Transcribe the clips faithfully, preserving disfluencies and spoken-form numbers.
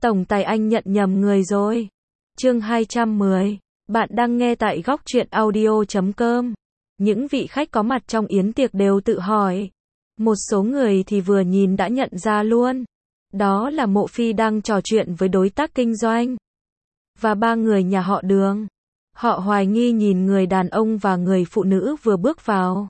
Tổng tài anh nhận nhầm người rồi. Chương hai trăm mười. Bạn đang nghe tại góc truyện audio chấm com. Những vị khách có mặt trong yến tiệc đều tự hỏi. Một số người thì vừa nhìn đã nhận ra luôn. Đó là Mộ Phi đang trò chuyện với đối tác kinh doanh. Và ba người nhà họ Đường. Họ hoài nghi nhìn người đàn ông và người phụ nữ vừa bước vào.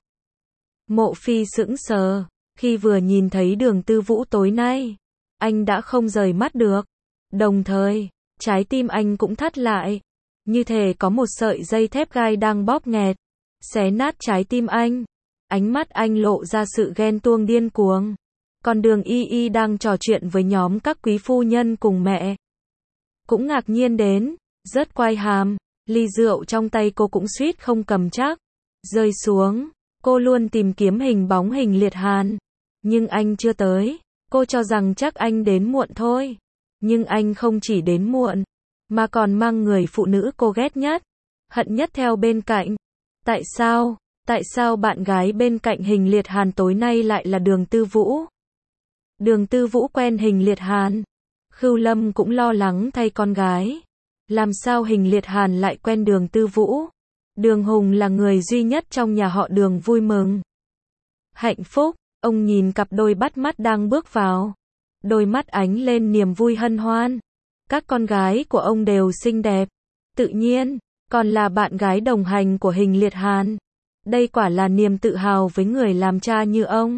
Mộ Phi sững sờ. Khi vừa nhìn thấy Đường Tư Vũ tối nay, anh đã không rời mắt được. Đồng thời, trái tim anh cũng thắt lại. Như thể có một sợi dây thép gai đang bóp nghẹt, xé nát trái tim anh. Ánh mắt anh lộ ra sự ghen tuông điên cuồng. Còn Đường Y Y đang trò chuyện với nhóm các quý phu nhân cùng mẹ. Cũng ngạc nhiên đến, rớt quai hàm, ly rượu trong tay cô cũng suýt không cầm chắc. Rơi xuống, cô luôn tìm kiếm hình bóng Hình Liệt Hàn. Nhưng anh chưa tới, cô cho rằng chắc anh đến muộn thôi. Nhưng anh không chỉ đến muộn, mà còn mang người phụ nữ cô ghét nhất, hận nhất theo bên cạnh. Tại sao? Tại sao bạn gái bên cạnh Hình Liệt Hàn tối nay lại là Đường Tư Vũ? Đường Tư Vũ quen Hình Liệt Hàn. Khưu Lâm cũng lo lắng thay con gái. Làm sao Hình Liệt Hàn lại quen Đường Tư Vũ? Đường Hùng là người duy nhất trong nhà họ Đường vui mừng, hạnh phúc. Ông nhìn cặp đôi bắt mắt đang bước vào. Đôi mắt ánh lên niềm vui hân hoan. Các con gái của ông đều xinh đẹp. Tự nhiên, còn là bạn gái đồng hành của Hình Liệt Hàn. Đây quả là niềm tự hào với người làm cha như ông.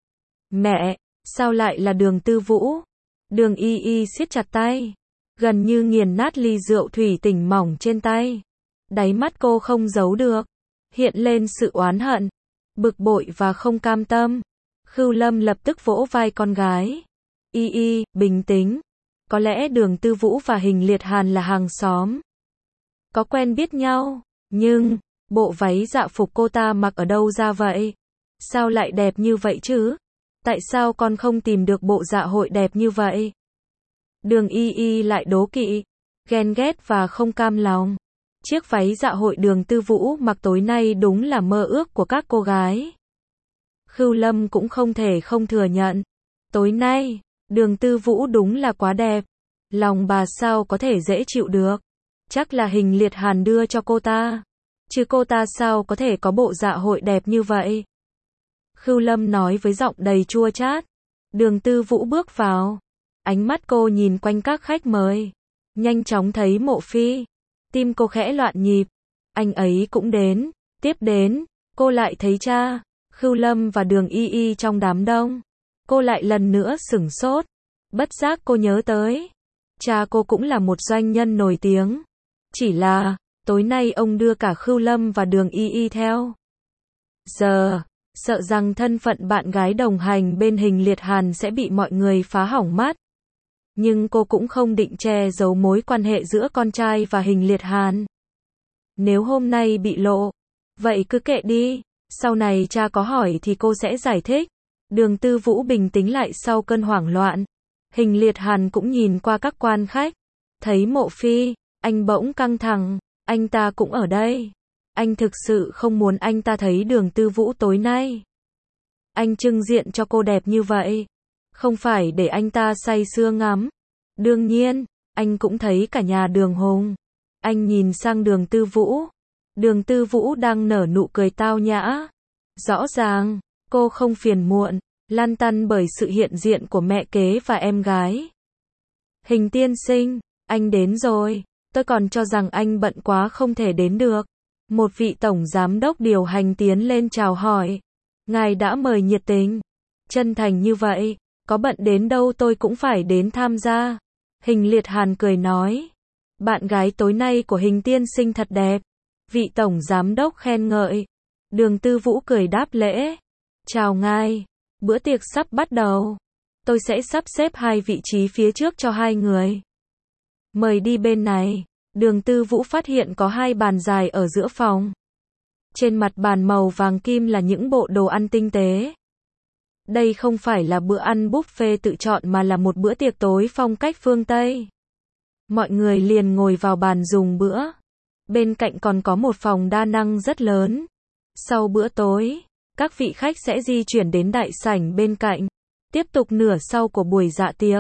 Mẹ, sao lại là Đường Tư Vũ? Đường Y Y siết chặt tay, gần như nghiền nát ly rượu thủy tinh mỏng trên tay. Đáy mắt cô không giấu được, hiện lên sự oán hận, bực bội và không cam tâm. Khưu Lâm lập tức vỗ vai con gái. Y Y, bình tĩnh. Có lẽ Đường Tư Vũ và Hình Liệt Hàn là hàng xóm, có quen biết nhau. Nhưng, bộ váy dạ phục cô ta mặc ở đâu ra vậy? Sao lại đẹp như vậy chứ? Tại sao con không tìm được bộ dạ hội đẹp như vậy? Đường Y Y lại đố kỵ, ghen ghét và không cam lòng. Chiếc váy dạ hội Đường Tư Vũ mặc tối nay đúng là mơ ước của các cô gái. Khưu Lâm cũng không thể không thừa nhận. Tối nay, Đường Tư Vũ đúng là quá đẹp. Lòng bà sao có thể dễ chịu được. Chắc là Hình Liệt Hàn đưa cho cô ta. Chứ cô ta sao có thể có bộ dạ hội đẹp như vậy. Khưu Lâm nói với giọng đầy chua chát. Đường Tư Vũ bước vào. Ánh mắt cô nhìn quanh các khách mời. Nhanh chóng thấy Mộ Phi. Tim cô khẽ loạn nhịp. Anh ấy cũng đến. Tiếp đến, cô lại thấy cha, Khưu Lâm và Đường Y Y trong đám đông. Cô lại lần nữa sửng sốt. Bất giác cô nhớ tới. Cha cô cũng là một doanh nhân nổi tiếng. Chỉ là, tối nay ông đưa cả Khưu Lâm và Đường Y Y theo. Giờ, sợ rằng thân phận bạn gái đồng hành bên Hình Liệt Hàn sẽ bị mọi người phá hỏng mắt. Nhưng cô cũng không định che giấu mối quan hệ giữa con trai và Hình Liệt Hàn. Nếu hôm nay bị lộ, vậy cứ kệ đi. Sau này cha có hỏi thì cô sẽ giải thích. Đường Tư Vũ bình tĩnh lại sau cơn hoảng loạn. Hình Liệt Hàn cũng nhìn qua các quan khách. Thấy Mộ Phi, anh bỗng căng thẳng. Anh ta cũng ở đây. Anh thực sự không muốn anh ta thấy Đường Tư Vũ tối nay. Anh trưng diện cho cô đẹp như vậy. Không phải để anh ta say sưa ngắm. Đương nhiên, anh cũng thấy cả nhà Đường Hùng. Anh nhìn sang Đường Tư Vũ. Đường Tư Vũ đang nở nụ cười tao nhã. Rõ ràng, cô không phiền muộn, lăn tăn bởi sự hiện diện của mẹ kế và em gái. Hình tiên sinh, anh đến rồi. Tôi còn cho rằng anh bận quá không thể đến được. Một vị tổng giám đốc điều hành tiến lên chào hỏi. Ngài đã mời nhiệt tình, chân thành như vậy, có bận đến đâu tôi cũng phải đến tham gia. Hình Liệt Hàn cười nói. Bạn gái tối nay của Hình tiên sinh thật đẹp. Vị tổng giám đốc khen ngợi. Đường Tư Vũ cười đáp lễ. Chào ngài, bữa tiệc sắp bắt đầu. Tôi sẽ sắp xếp hai vị trí phía trước cho hai người. Mời đi bên này. Đường Tư Vũ phát hiện có hai bàn dài ở giữa phòng. Trên mặt bàn màu vàng kim là những bộ đồ ăn tinh tế. Đây không phải là bữa ăn buffet tự chọn mà là một bữa tiệc tối phong cách phương Tây. Mọi người liền ngồi vào bàn dùng bữa. Bên cạnh còn có một phòng đa năng rất lớn. Sau bữa tối, các vị khách sẽ di chuyển đến đại sảnh bên cạnh. Tiếp tục nửa sau của buổi dạ tiệc.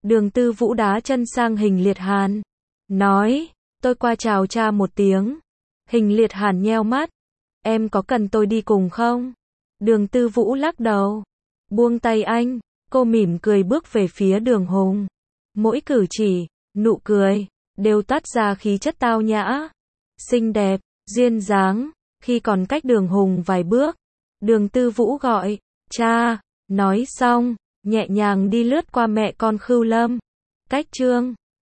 Đường Tư Vũ đá chân sang Hình Liệt Hàn. Nói, tôi qua chào cha một tiếng. Hình Liệt Hàn nheo mắt. Em có cần tôi đi cùng không? Đường Tư Vũ lắc đầu. Buông tay anh, cô mỉm cười bước về phía Đường Hùng. Mỗi cử chỉ, nụ cười, đều toát ra khí chất tao nhã, xinh đẹp, duyên dáng. Khi còn cách Đường Hùng vài bước, Đường Tư Vũ gọi, cha, nói xong, nhẹ nhàng đi lướt qua mẹ con Khưu Lâm. Cách Trương